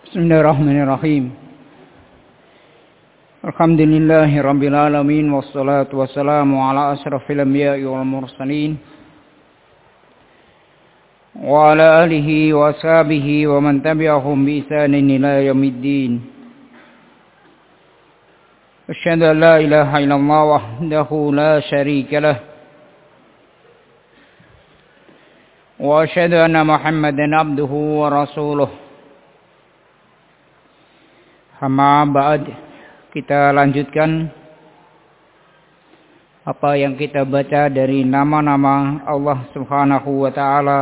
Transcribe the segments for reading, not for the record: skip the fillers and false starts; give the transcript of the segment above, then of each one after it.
Bismillahirrahmanirrahim. Alhamdulillahi rabbil alamin wassalatu wassalamu ala asrafil anbiya'i wal mursalin wa ala alihi wa sahbihi wa man tabi'ahum bi ihsanin ila yaumiddin. Asyhadu an la ilaha illallah wahdahu la syarika lah wa asyhadu anna Muhammadan abduhu wa rasuluh. Amma ba'd, kita lanjutkan apa yang kita baca dari nama-nama Allah Subhanahu wa ta'ala.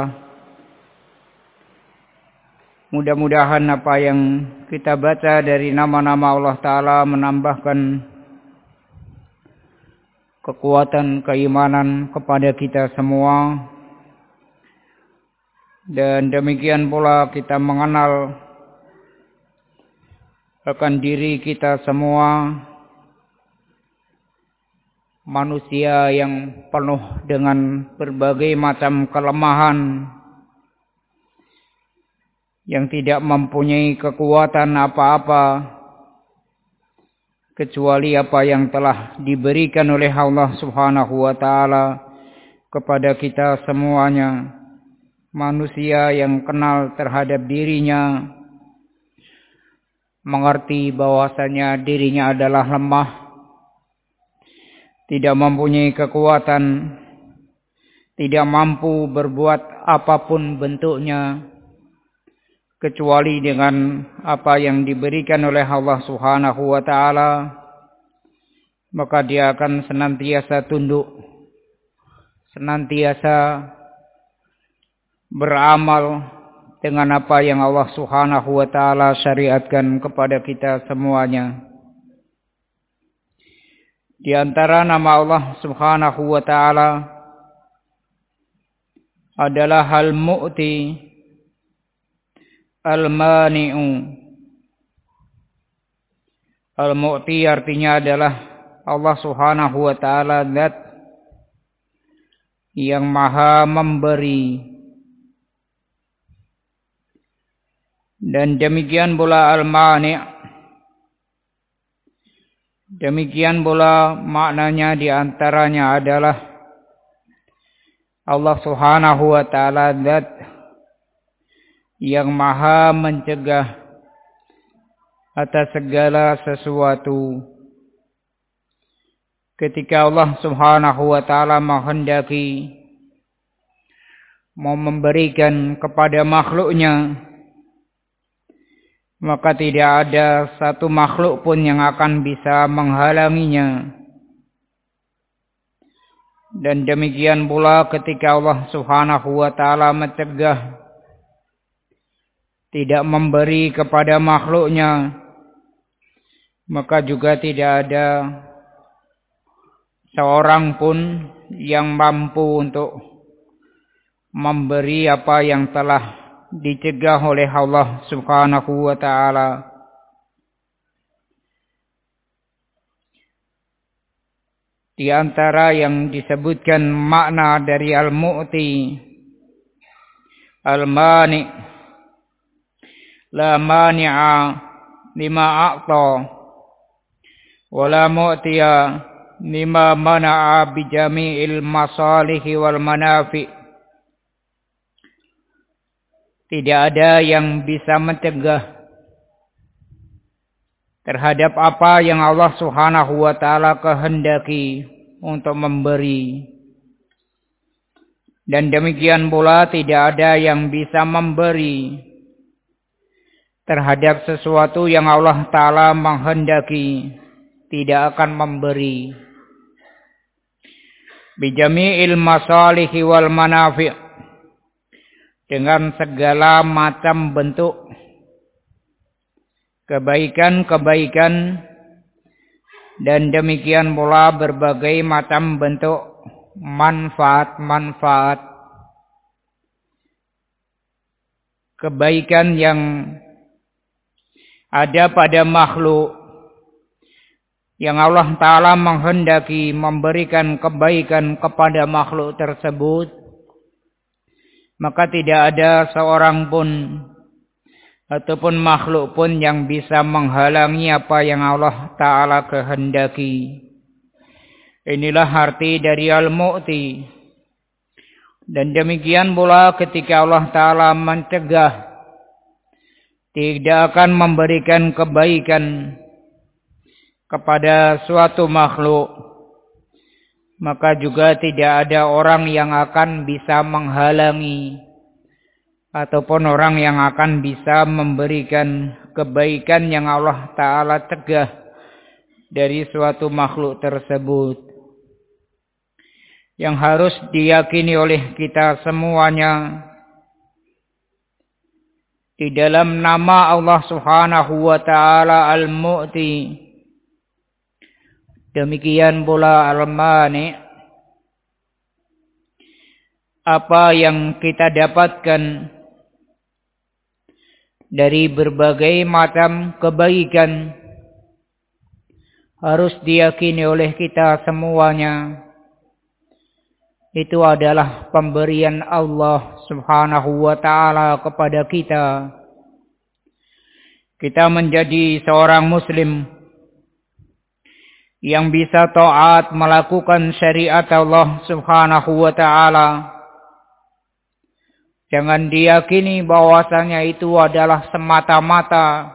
Mudah-mudahan apa yang kita baca dari nama-nama Allah ta'ala menambahkan kekuatan keimanan kepada kita semua. Dan demikian pula kita mengenal akan diri kita semua, manusia yang penuh dengan berbagai macam kelemahan, yang tidak mempunyai kekuatan apa-apa kecuali apa yang telah diberikan oleh Allah Subhanahu wa ta'ala kepada kita semuanya. Manusia yang kenal terhadap dirinya, mengerti bahwasanya dirinya adalah lemah, tidak mempunyai kekuatan, tidak mampu berbuat apapun bentuknya kecuali dengan apa yang diberikan oleh Allah Subhanahu wa ta'ala, maka dia akan senantiasa tunduk, senantiasa beramal dengan apa yang Allah Subhanahu wa ta'ala syariatkan kepada kita semuanya. Di antara nama Allah Subhanahu wa ta'ala adalah Al-Mu'ti, Al-Mani'u. Al-Mu'ti artinya adalah Allah Subhanahu wa ta'ala zat yang maha memberi. Dan demikian pula Al-Mani'. Demikian pula maknanya diantaranya adalah Allah Subhanahu wa ta'ala zat yang maha mencegah atas segala sesuatu. Ketika Allah Subhanahu wa ta'ala menghendaki mau memberikan kepada makhluknya, maka tidak ada satu makhluk pun yang akan bisa menghalanginya. Dan demikian pula ketika Allah Subhanahu wa ta'ala mencegah, tidak memberi kepada makhluknya, maka juga tidak ada seorang pun yang mampu untuk memberi apa yang telah dicegah oleh Allah Subhanahu wa ta'ala. Di antara yang disebutkan makna dari Al-Mu'ti, Al-Mani', la mani'a lima a'ta wa la mu'tiya lima mana'a bijami'il masalihi wal manafi'. Tidak ada yang bisa mencegah terhadap apa yang Allah Subhanahu wa ta'ala kehendaki untuk memberi. Dan demikian pula tidak ada yang bisa memberi terhadap sesuatu yang Allah ta'ala menghendaki tidak akan memberi. Bijami'il masalihi wal manafi', dengan segala macam bentuk kebaikan-kebaikan, dan demikian pula berbagai macam bentuk manfaat-manfaat. Kebaikan yang ada pada makhluk, yang Allah Ta'ala menghendaki memberikan kebaikan kepada makhluk tersebut, maka tidak ada seorang pun ataupun makhluk pun yang bisa menghalangi apa yang Allah Ta'ala kehendaki. Inilah arti dari Al-Mu'ti. Dan demikian pula ketika Allah Ta'ala mencegah, tidak akan memberikan kebaikan kepada suatu makhluk, maka juga tidak ada orang yang akan bisa menghalangi ataupun orang yang akan bisa memberikan kebaikan yang Allah Ta'ala cegah dari suatu makhluk tersebut. Yang harus diyakini oleh kita semuanya, di dalam nama Allah Subhanahu wa Ta'ala Al-Mu'ti, demikian pula Al-Mani, apa yang kita dapatkan dari berbagai macam kebaikan harus diyakini oleh kita semuanya, itu adalah pemberian Allah Subhanahu wa Ta'ala kepada kita. Kita menjadi seorang muslim yang bisa taat melakukan syariat Allah Subhanahu wa Ta'ala. Jangan diyakini bahwasanya itu adalah semata-mata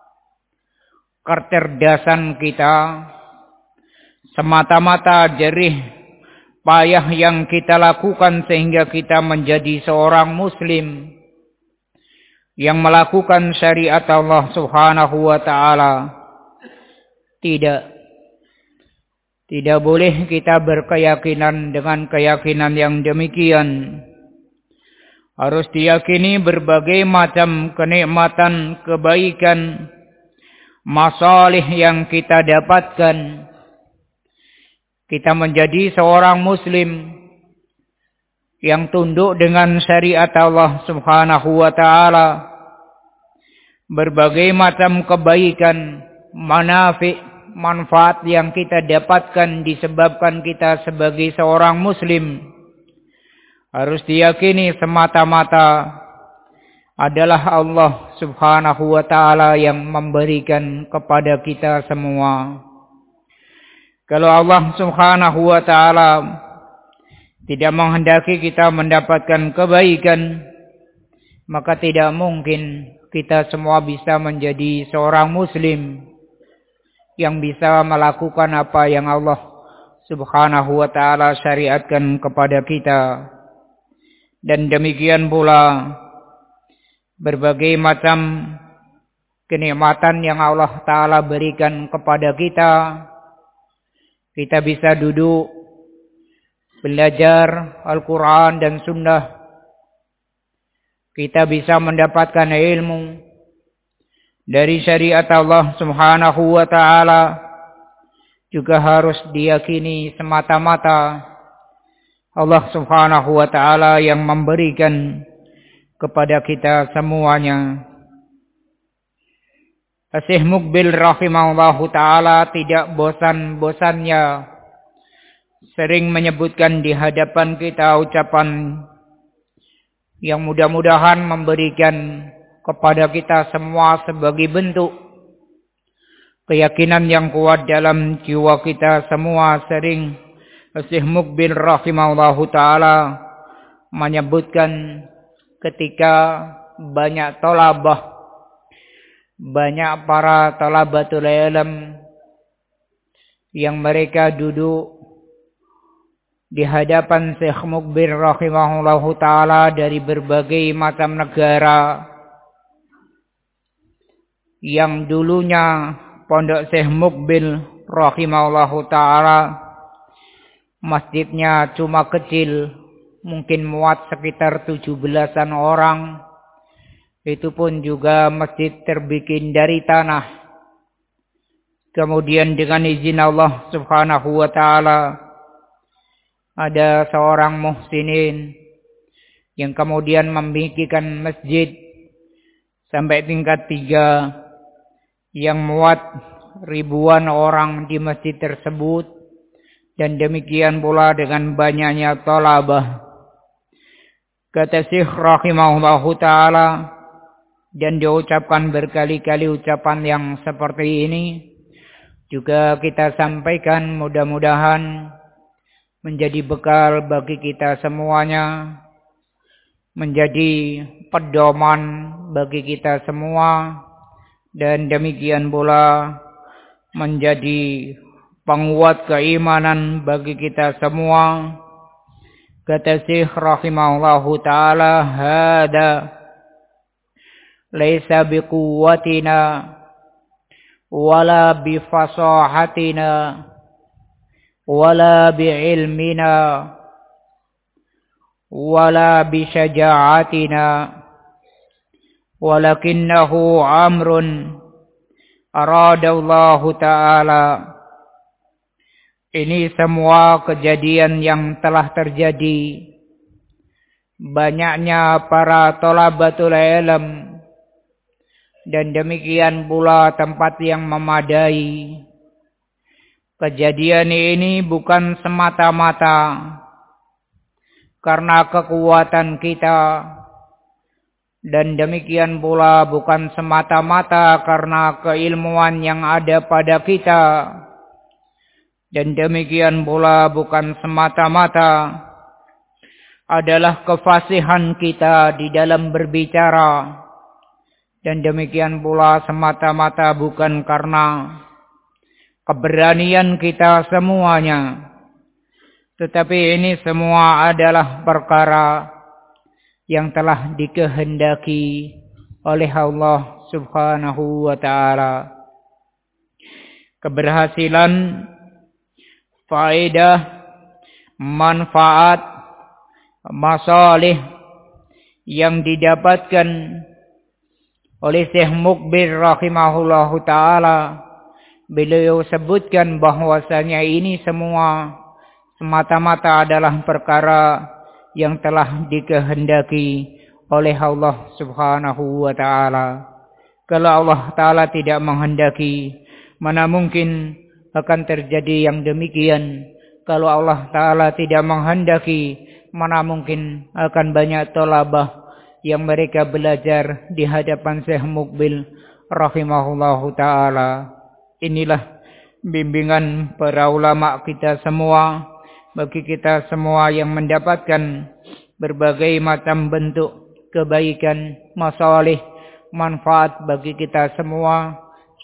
kecerdasan kita, semata-mata jerih payah yang kita lakukan sehingga kita menjadi seorang muslim yang melakukan syariat Allah Subhanahu wa Ta'ala. Tidak boleh kita berkeyakinan dengan keyakinan yang demikian. Harus diyakini berbagai macam kenikmatan, kebaikan, masalih yang kita dapatkan. Kita menjadi seorang muslim yang tunduk dengan syariat Allah Subhanahu wa Ta'ala. Berbagai macam kebaikan, manfaat yang kita dapatkan disebabkan kita sebagai seorang muslim, harus diyakini semata-mata adalah Allah Subhanahu wa Ta'ala yang memberikan kepada kita semua. Kalau Allah Subhanahu wa Ta'ala tidak menghendaki kita mendapatkan kebaikan, maka tidak mungkin kita semua bisa menjadi seorang muslim yang bisa melakukan apa yang Allah Subhanahu wa Ta'ala syariatkan kepada kita. Dan demikian pula berbagai macam kenikmatan yang Allah Ta'ala berikan kepada kita. Kita bisa duduk, belajar Al-Quran dan Sunnah. Kita bisa mendapatkan ilmu dari syariat Allah Subhanahu wa Ta'ala. Juga harus diyakini semata-mata Allah Subhanahu wa Ta'ala yang memberikan kepada kita semuanya. Syekh Muqbil rahimahullahu ta'ala tidak bosan-bosannya sering menyebutkan di hadapan kita ucapan yang mudah-mudahan memberikan kepada kita semua sebagai bentuk keyakinan yang kuat dalam jiwa kita semua. Sering Syekh Muqbil rahimahullahu ta'ala menyebutkan ketika banyak thalabah, banyak para talabatul ilm yang mereka duduk di hadapan Syekh Muqbil rahimahullahu ta'ala dari berbagai macam negara, yang dulunya pondok Syekh Muqbil rahimahullahu ta'ala masjidnya cuma kecil, mungkin muat sekitar 17-an orang. Itu pun juga masjid terbikin dari tanah. Kemudian dengan izin Allah Subhanahu wa Ta'ala, ada seorang muhsinin yang kemudian membikinkan masjid sampai tingkat 3 yang muat ribuan orang di masjid tersebut. Dan demikian pula dengan banyaknya thalabah. Kata Syekh rahimahullahu ta'ala, dan diucapkan berkali-kali ucapan yang seperti ini juga kita sampaikan, mudah-mudahan menjadi bekal bagi kita semuanya, menjadi pedoman bagi kita semua, dan demikian pula menjadi penguat keimanan bagi kita semua. Kata Syekh rahimahullahu ta'ala, hada laisa biquwwatina wala bifasahatina wala biilmina wala bisyaja'atina walakinnahu amrun aradallahu ta'ala. Ini semua kejadian yang telah terjadi. Banyaknya para thalabatul ilm, dan demikian pula tempat yang memadai. Kejadian ini bukan semata-mata karena kekuatan kita, dan demikian pula bukan semata-mata karena keilmuan yang ada pada kita, dan demikian pula bukan semata-mata adalah kefasihan kita di dalam berbicara, dan demikian pula semata-mata bukan karena keberanian kita semuanya, tetapi ini semua adalah perkara yang telah dikehendaki oleh Allah Subhanahu wa ta'ala. Keberhasilan, faedah, manfaat, masalih yang didapatkan oleh Syekh Mukbil rahimahullahu ta'ala, beliau sebutkan bahwasanya ini semua semata-mata adalah perkara yang telah dikehendaki oleh Allah Subhanahu wa ta'ala. Kalau Allah ta'ala tidak menghendaki, mana mungkin akan terjadi yang demikian. Kalau Allah ta'ala tidak menghendaki, mana mungkin akan banyak thalabah yang mereka belajar di hadapan Syekh Mukbil rahimahullahu ta'ala. Inilah bimbingan para ulama kita semua, bagi kita semua yang mendapatkan berbagai macam bentuk kebaikan, masalih, manfaat bagi kita semua.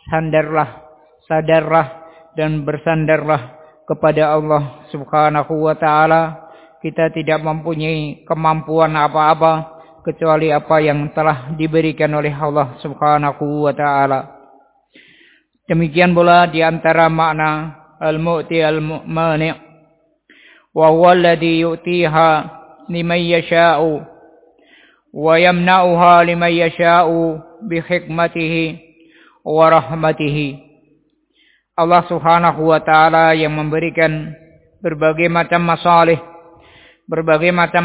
Sadarlah dan bersandarlah kepada Allah Subhanahu wa ta'ala. Kita tidak mempunyai kemampuan apa-apa kecuali apa yang telah diberikan oleh Allah Subhanahu wa ta'ala. Demikian pula di antara makna al-mu'ti al-mani', wa huwa alladhi yu'tiha liman yasha'u wa yamna'uha liman yasha'u bi hikmatihi wa rahmatihi. Allah Subhanahu wa ta'ala yang memberikan berbagai macam masalih, berbagai macam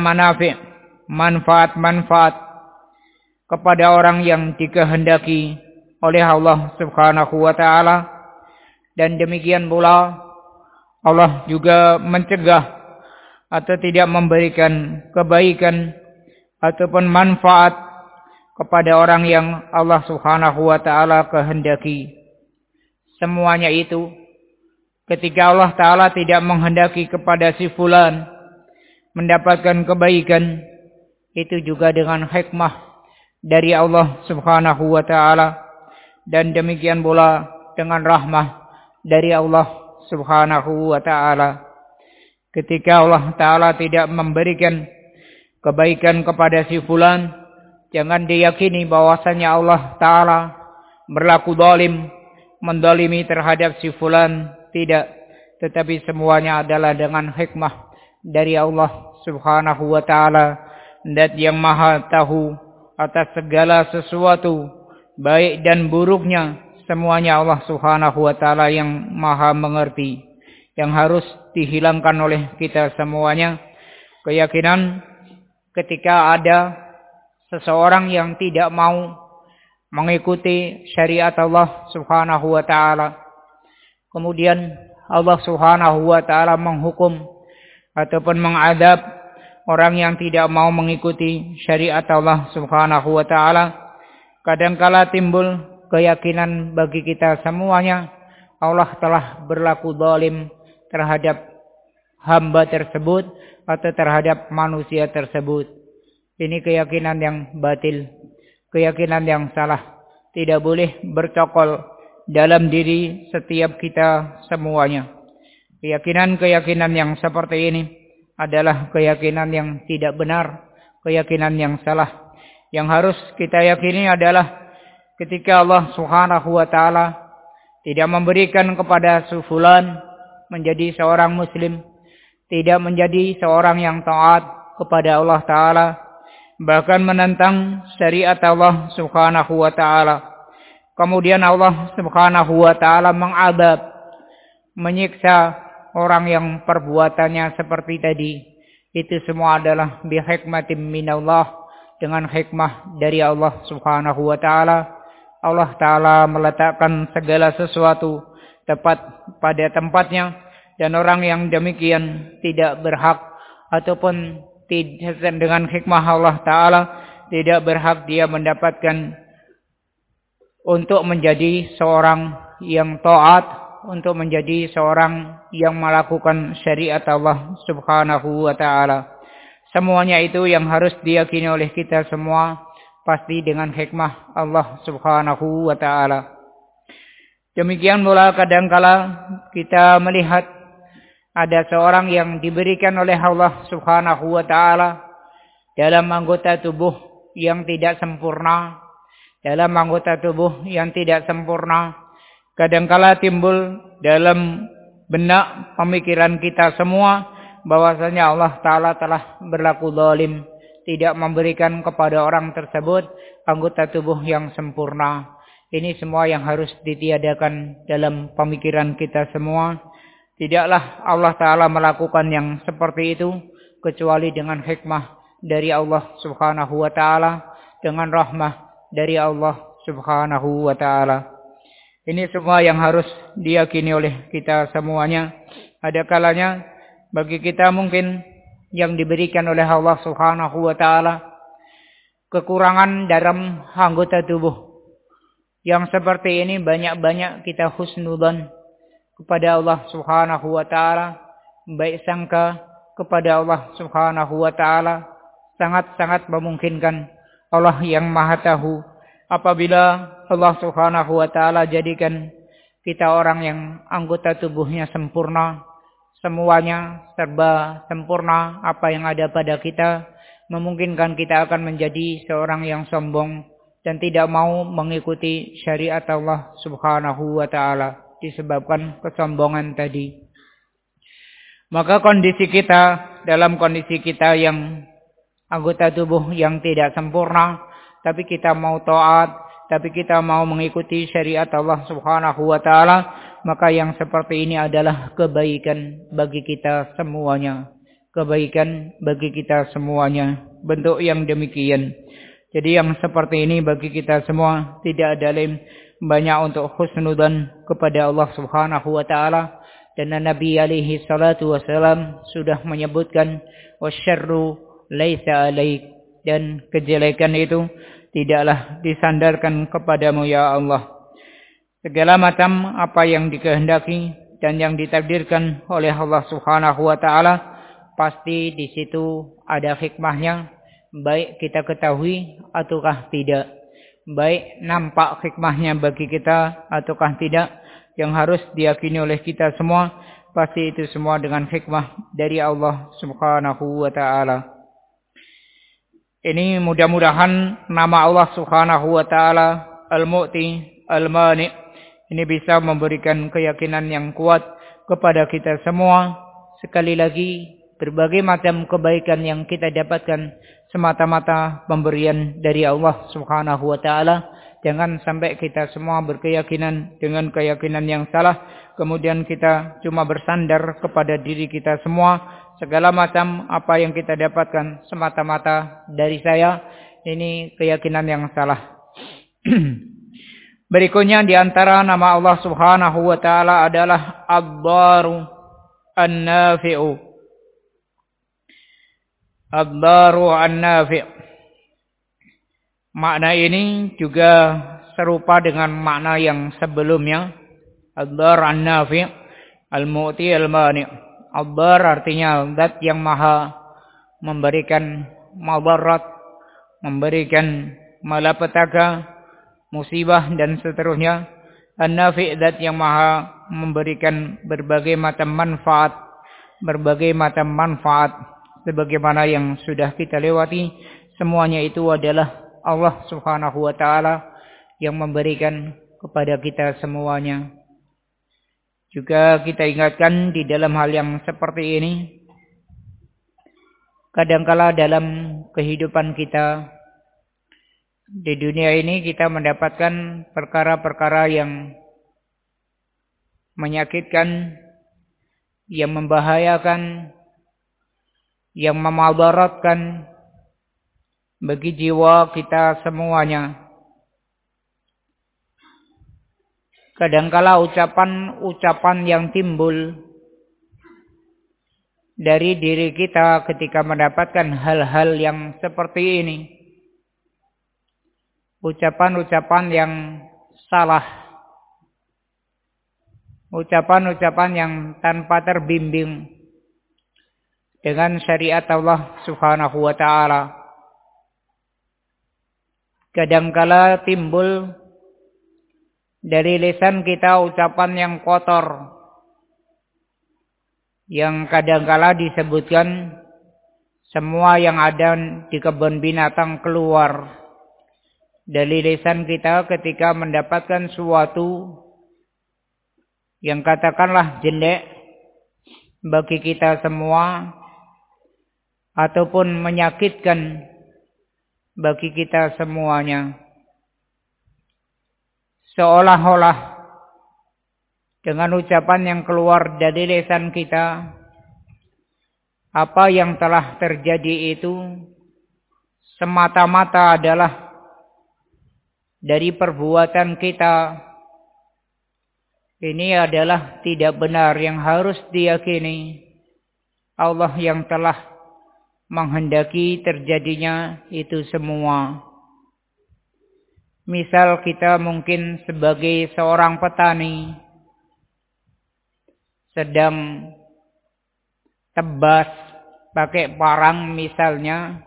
manfaat kepada orang yang dikehendaki oleh Allah Subhanahu wa ta'ala. Dan demikian pula Allah juga mencegah atau tidak memberikan kebaikan ataupun manfaat kepada orang yang Allah Subhanahu wa ta'ala kehendaki. Semuanya itu ketika Allah ta'ala tidak menghendaki kepada si fulan mendapatkan kebaikan, itu juga dengan hikmah dari Allah Subhanahu wa ta'ala, dan demikian pula dengan rahmah dari Allah Subhanahu wa ta'ala. Ketika Allah ta'ala tidak memberikan kebaikan kepada si fulan, jangan diyakini bahwasanya Allah ta'ala berlaku zalim, mendolimi terhadap si fulan. Tidak, tetapi semuanya adalah dengan hikmah dari Allah Subhanahu wa ta'ala, zat yang maha tahu atas segala sesuatu, baik dan buruknya. Semuanya Allah Subhanahu wa ta'ala yang maha mengerti. Yang harus dihilangkan oleh kita semuanya keyakinan ketika ada seseorang yang tidak mau mengikuti syariat Allah Subhanahu wa ta'ala, kemudian Allah Subhanahu wa ta'ala menghukum ataupun mengadab orang yang tidak mau mengikuti syariat Allah Subhanahu wa ta'ala, kadangkala timbul keyakinan bagi kita semuanya Allah telah berlaku zalim terhadap hamba tersebut atau terhadap manusia tersebut. Ini keyakinan yang batil, keyakinan yang salah. Tidak boleh bercokol dalam diri setiap kita semuanya. Keyakinan-keyakinan yang seperti ini adalah keyakinan yang tidak benar, keyakinan yang salah. Yang harus kita yakini adalah ketika Allah Subhanahu wa taala tidak memberikan kepada fulan menjadi seorang muslim, tidak menjadi seorang yang taat kepada Allah taala, bahkan menentang syariat Allah Subhanahu wa taala. Kemudian Allah Subhanahu wa taala mengadab, menyiksa orang yang perbuatannya seperti tadi. Itu semua adalah bihikmatin minallah, dengan hikmah dari Allah Subhanahu wa taala. Allah taala meletakkan segala sesuatu tepat pada tempatnya, dan orang yang demikian tidak berhak ataupun dengan hikmah Allah taala tidak berhak dia mendapatkan untuk menjadi seorang yang taat, untuk menjadi seorang yang melakukan syariat Allah Subhanahu wa taala. Semuanya itu yang harus diyakini oleh kita semua pasti dengan hikmah Allah Subhanahu wa taala. Demikian pula kadangkala kita melihat ada seorang yang diberikan oleh Allah Subhanahu wa taala dalam anggota tubuh yang tidak sempurna, dalam anggota tubuh yang tidak sempurna. Kadangkala timbul dalam benak pemikiran kita semua bahwasanya Allah taala telah berlaku zalim, tidak memberikan kepada orang tersebut anggota tubuh yang sempurna. Ini semua yang harus ditiadakan dalam pemikiran kita semua. Tidaklah Allah taala melakukan yang seperti itu kecuali dengan hikmah dari Allah Subhanahu wa taala, dengan rahmah dari Allah Subhanahu wa taala. Ini semua yang harus diyakini oleh kita semuanya. Ada kalanya bagi kita mungkin yang diberikan oleh Allah Subhanahu wa taala kekurangan dalam anggota tubuh. Yang seperti ini banyak-banyak kita husnudzan kepada Allah Subhanahu wa taala, baik sangka kepada Allah Subhanahu wa taala. Sangat-sangat memungkinkan Allah yang Maha Tahu apabila Allah Subhanahu wa taala jadikan kita orang yang anggota tubuhnya sempurna, semuanya serba sempurna, apa yang ada pada kita, memungkinkan kita akan menjadi seorang yang sombong dan tidak mau mengikuti syariat Allah Subhanahu wa taala disebabkan kesombongan tadi. Maka kondisi kita dalam kondisi kita yang anggota tubuh yang tidak sempurna, tapi kita mau taat, tapi kita mau mengikuti syariat Allah Subhanahu wa taala, maka yang seperti ini adalah kebaikan bagi kita semuanya. Kebaikan bagi kita semuanya. Bentuk yang demikian. Jadi yang seperti ini bagi kita semua tidak ada lain banyak untuk husnudzan kepada Allah Subhanahu wa taala. Dan Nabi alaihi salatu wasalam sudah menyebutkan wasyarru laisa alaik, dan kejelekan itu tidaklah disandarkan kepadamu ya Allah. Segala macam apa yang dikehendaki dan yang ditakdirkan oleh Allah Subhanahu wa taala pasti di situ ada hikmahnya, baik kita ketahui ataukah tidak, baik nampak hikmahnya bagi kita ataukah tidak. Yang harus diyakini oleh kita semua pasti itu semua dengan hikmah dari Allah Subhanahu wa taala. Ini mudah-mudahan nama Allah Subhanahu wa taala Al-Mu'ti, Al-Mani' ini bisa memberikan keyakinan yang kuat kepada kita semua. Sekali lagi, berbagai macam kebaikan yang kita dapatkan semata-mata pemberian dari Allah Subhanahu wa taala. Jangan sampai kita semua berkeyakinan dengan keyakinan yang salah, kemudian kita cuma bersandar kepada diri kita semua. Segala macam apa yang kita dapatkan semata-mata dari saya, ini keyakinan yang salah. Berikutnya di antara nama Allah Subhanahu wa taala adalah Ad-Daru An-Nafi'u. Ad-Daru An-Nafi'. Makna ini juga serupa dengan makna yang sebelumnya. Ad-dar an-nafi', al-mu'ti al-mani'. Ad-dar artinya zat yang maha memberikan madarat, memberikan malapetaka, musibah dan seterusnya. An-nafi' zat yang maha memberikan berbagai macam manfaat, sebagaimana yang sudah kita lewati. Semuanya itu adalah Allah Subhanahu wa taala yang memberikan kepada kita semuanya. Juga kita ingatkan di dalam hal yang seperti ini, kadangkala dalam kehidupan kita di dunia ini kita mendapatkan perkara-perkara yang menyakitkan, yang membahayakan, yang memadaratkan bagi jiwa kita semuanya. Kadangkala ucapan-ucapan yang timbul dari diri kita ketika mendapatkan hal-hal yang seperti ini, ucapan-ucapan yang salah, ucapan-ucapan yang tanpa terbimbing dengan syariat Allah Subhanahu wa taala. Kadangkala timbul dari lisan kita ucapan yang kotor, yang kadangkala disebutkan semua yang ada di kebun binatang keluar dari lisan kita ketika mendapatkan suatu yang katakanlah jelek bagi kita semua ataupun menyakitkan bagi kita semuanya. Seolah-olah dengan ucapan yang keluar dari lisan kita, apa yang telah terjadi itu semata-mata adalah dari perbuatan kita. Ini adalah tidak benar, yang harus diyakini Allah yang telah menghendaki terjadinya itu semua. Misal kita mungkin sebagai seorang petani sedang tebas pakai parang misalnya,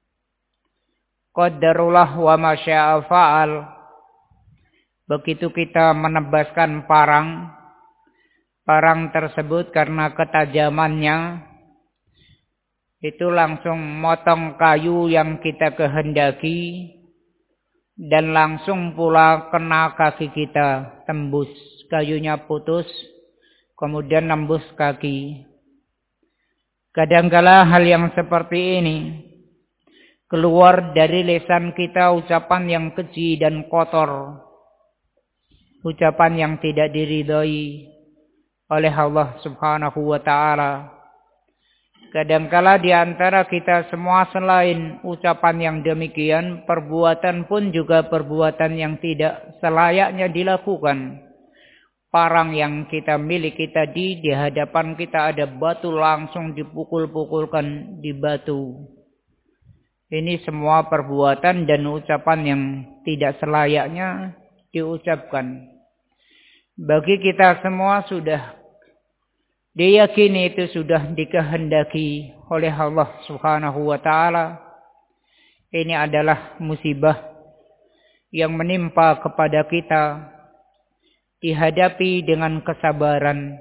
qadarullah wa ma syaa fa'al. Begitu kita menebaskan parang tersebut karena ketajamannya itu langsung motong kayu yang kita kehendaki, dan langsung pula kena kaki kita, tembus, kayunya putus, kemudian nembus kaki. Kadangkala hal yang seperti ini keluar dari lisan kita, ucapan yang keji dan kotor, ucapan yang tidak diridhai oleh Allah Subhanahu wa taala. Kadangkala di antara kita semua selain ucapan yang demikian, perbuatan pun juga perbuatan yang tidak selayaknya dilakukan. Parang yang kita miliki tadi, di hadapan kita ada batu, langsung dipukul-pukulkan di batu. Ini semua perbuatan dan ucapan yang tidak selayaknya diucapkan. Bagi kita semua sudah diyakini itu sudah dikehendaki oleh Allah Subhanahu wa taala. Ini adalah musibah yang menimpa kepada kita, dihadapi dengan kesabaran.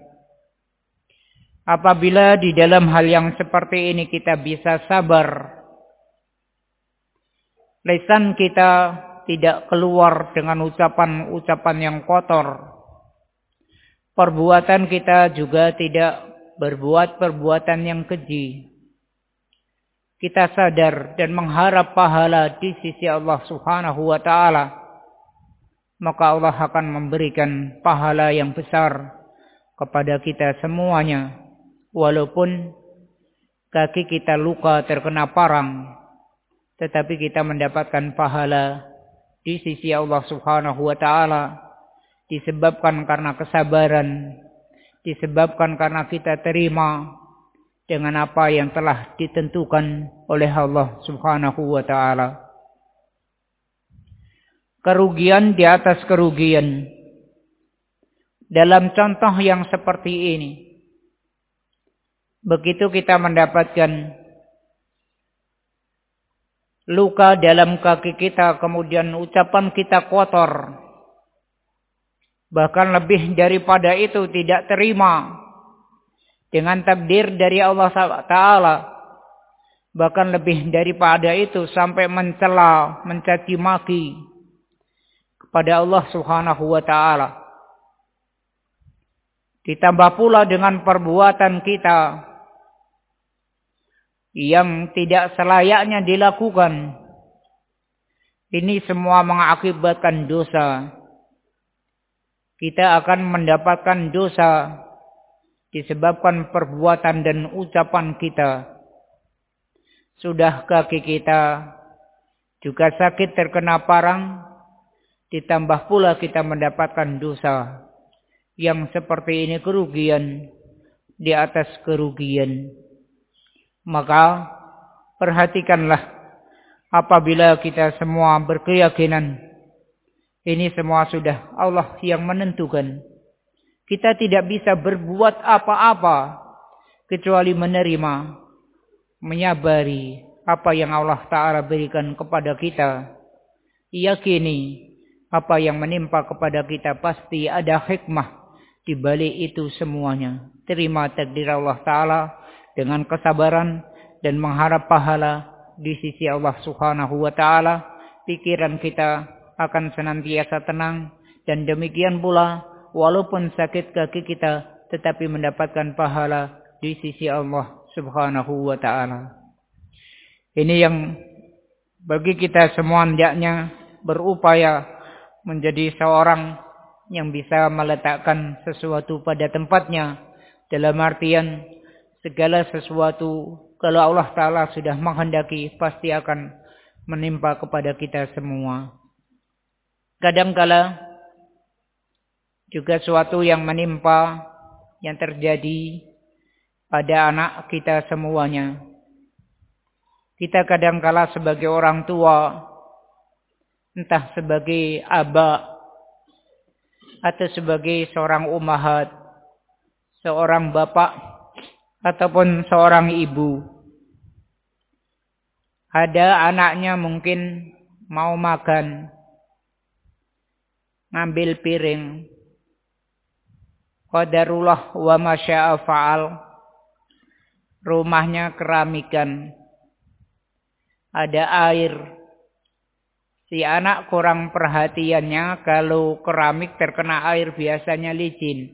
Apabila di dalam hal yang seperti ini kita bisa sabar, lisan kita tidak keluar dengan ucapan-ucapan yang kotor, perbuatan kita juga tidak berbuat perbuatan yang keji. Kita sadar dan mengharap pahala di sisi Allah Subhanahu wa taala, maka Allah akan memberikan pahala yang besar kepada kita semuanya. Walaupun kaki kita luka terkena parang, tetapi kita mendapatkan pahala di sisi Allah Subhanahu wa taala, disebabkan karena kesabaran, disebabkan karena kita terima dengan apa yang telah ditentukan oleh Allah Subhanahu wa taala. kerugian di atas kerugian. Dalam contoh yang seperti ini, begitu kita mendapatkan luka dalam kaki kita, kemudian ucapan kita kotor, bahkan lebih daripada itu tidak terima dengan takdir dari Allah Ta'ala, bahkan lebih daripada itu sampai mencela, mencaci maki kepada Allah Subhanahu wa Ta'ala. Ditambah pula dengan perbuatan kita yang tidak selayaknya dilakukan. Ini semua mengakibatkan dosa. Kita akan mendapatkan dosa disebabkan perbuatan dan ucapan kita. Sudah kaki kita juga sakit terkena parang, ditambah pula kita mendapatkan dosa. Yang seperti ini kerugian di atas kerugian. Maka perhatikanlah apabila kita semua berkeyakinan ini semua sudah Allah yang menentukan. Kita tidak bisa berbuat apa-apa kecuali menerima, menyabari apa yang Allah Ta'ala berikan kepada kita. Yakini apa yang menimpa kepada kita pasti ada hikmah di balik itu semuanya. Terima takdir Allah Ta'ala dengan kesabaran dan mengharap pahala di sisi Allah Subhanahu wa Ta'ala. Pikiran kita akan senantiasa tenang, dan demikian pula walaupun sakit kaki kita tetapi mendapatkan pahala di sisi Allah Subhanahu wa Ta'ala. Ini yang bagi kita semua hendaknya berupaya menjadi seorang yang bisa meletakkan sesuatu pada tempatnya. Dalam artian segala sesuatu kalau Allah Ta'ala sudah menghendaki pasti akan menimpa kepada kita semua. Kadangkala juga suatu yang menimpa yang terjadi pada anak kita semuanya. Kita kadangkala sebagai orang tua, entah sebagai aba atau sebagai seorang ummahat, seorang bapak ataupun seorang ibu, ada anaknya mungkin mau makan, ngambil piring, qadarullah wa masya'a fa'al, rumahnya keramikan, ada air. Si anak kurang perhatiannya, kalau keramik terkena air biasanya licin.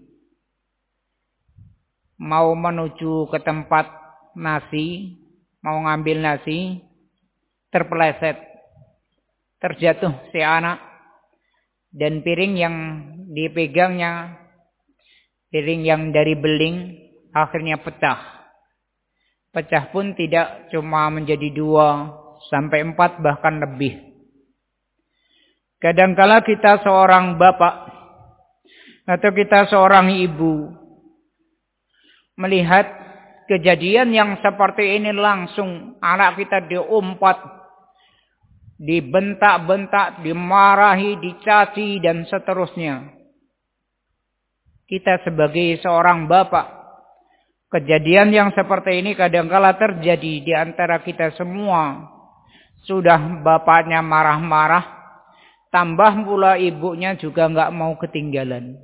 Mau menuju ke tempat nasi, mau ngambil nasi, terpeleset, terjatuh si anak, dan piring yang dipegangnya, piring yang dari beling, akhirnya pecah. Pecah pun tidak cuma menjadi 2 sampai 4 bahkan lebih. Kadangkala kita seorang bapak atau kita seorang ibu melihat kejadian yang seperti ini langsung, anak kita diumpat, dibentak-bentak, dimarahi, dicaci dan seterusnya. Kita sebagai seorang bapak, kejadian yang seperti ini kadangkala terjadi di antara kita semua. Sudah bapaknya marah-marah, tambah pula ibunya juga enggak mau ketinggalan.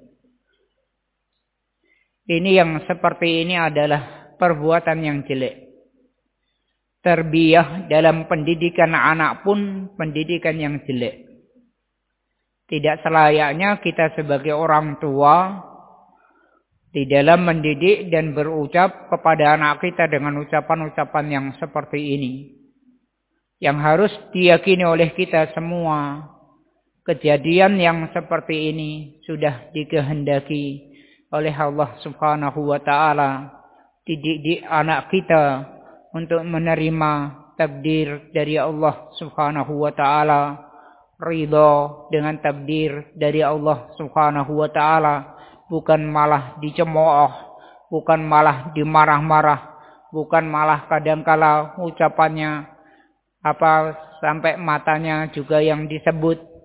Ini yang seperti ini adalah perbuatan yang jelek. Tarbiyah dalam pendidikan anak pun pendidikan yang jelek. Tidak selayaknya kita sebagai orang tua di dalam mendidik dan berucap kepada anak kita dengan ucapan-ucapan yang seperti ini. Yang harus diyakini oleh kita semua, kejadian yang seperti ini sudah dikehendaki oleh Allah Subhanahu wa Ta'ala. Didik anak kita untuk menerima takdir dari Allah Subhanahu wa Ta'ala, ridha dengan takdir dari Allah Subhanahu wa Ta'ala, bukan malah dicemooh, bukan malah dimarah-marah, bukan malah kadangkala ucapannya sampai matanya juga yang disebut.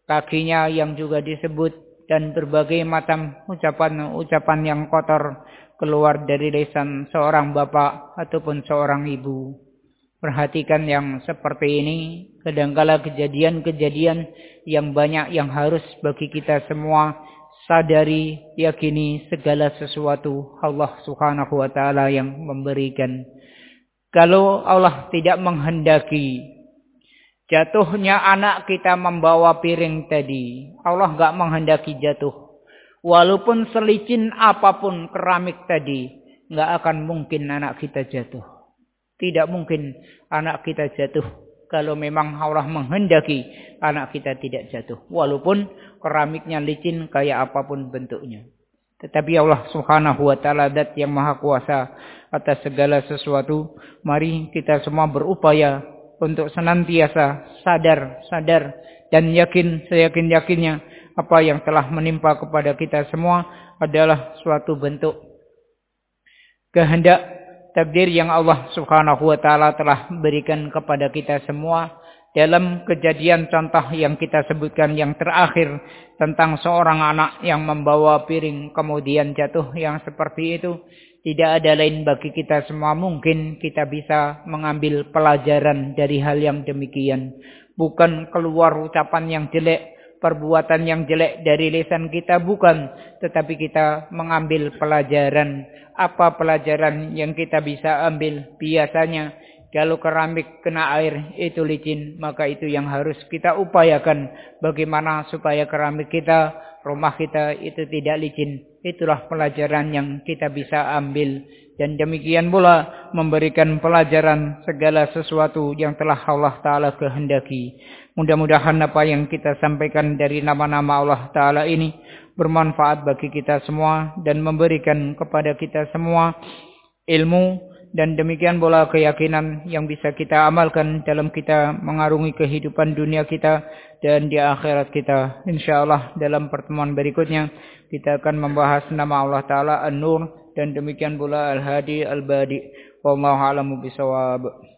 kakinya yang juga disebut, dan berbagai macam ucapan-ucapan yang kotor keluar dari lisan seorang bapak ataupun seorang ibu. Perhatikan yang seperti ini, kadangkala kejadian-kejadian yang banyak yang harus bagi kita semua sadari, yakini segala sesuatu Allah Subhanahu wa taala yang memberikan. Kalau Allah tidak menghendaki jatuhnya anak kita membawa piring tadi, Allah enggak menghendaki jatuh. Walaupun selicin apapun keramik tadi, enggak akan mungkin anak kita jatuh. Tidak mungkin anak kita jatuh kalau memang Allah menghendaki anak kita tidak jatuh. Walaupun keramiknya licin kayak apapun bentuknya. Tetapi Allah Subhanahu wa taala zat yang maha kuasa atas segala sesuatu. Mari kita semua berupaya untuk senantiasa sadar dan yakin, seyakin-yakinnya apa yang telah menimpa kepada kita semua adalah suatu bentuk kehendak takdir yang Allah Subhanahu wa taala telah berikan kepada kita semua. Dalam kejadian contoh yang kita sebutkan yang terakhir tentang seorang anak yang membawa piring kemudian jatuh yang seperti itu, tidak ada lain bagi kita semua mungkin kita bisa mengambil pelajaran dari hal yang demikian. Bukan keluar ucapan yang jelek, perbuatan yang jelek dari lisan kita, bukan. Tetapi kita mengambil pelajaran. Apa pelajaran yang kita bisa ambil? Biasanya kalau keramik kena air itu licin, maka itu yang harus kita upayakan. Bagaimana supaya keramik kita, rumah kita itu tidak licin. Itulah pelajaran yang kita bisa ambil. Dan demikian pula memberikan pelajaran segala sesuatu yang telah Allah Ta'ala kehendaki. Mudah-mudahan apa yang kita sampaikan dari nama-nama Allah Ta'ala ini bermanfaat bagi kita semua dan memberikan kepada kita semua ilmu. Dan demikian pula keyakinan yang bisa kita amalkan dalam kita mengarungi kehidupan dunia kita dan di akhirat kita. InsyaAllah dalam pertemuan berikutnya kita akan membahas nama Allah Ta'ala An-Nur dan demikian pula Al-Hadi Al-Badi. Wallahu a'lamu bishawab.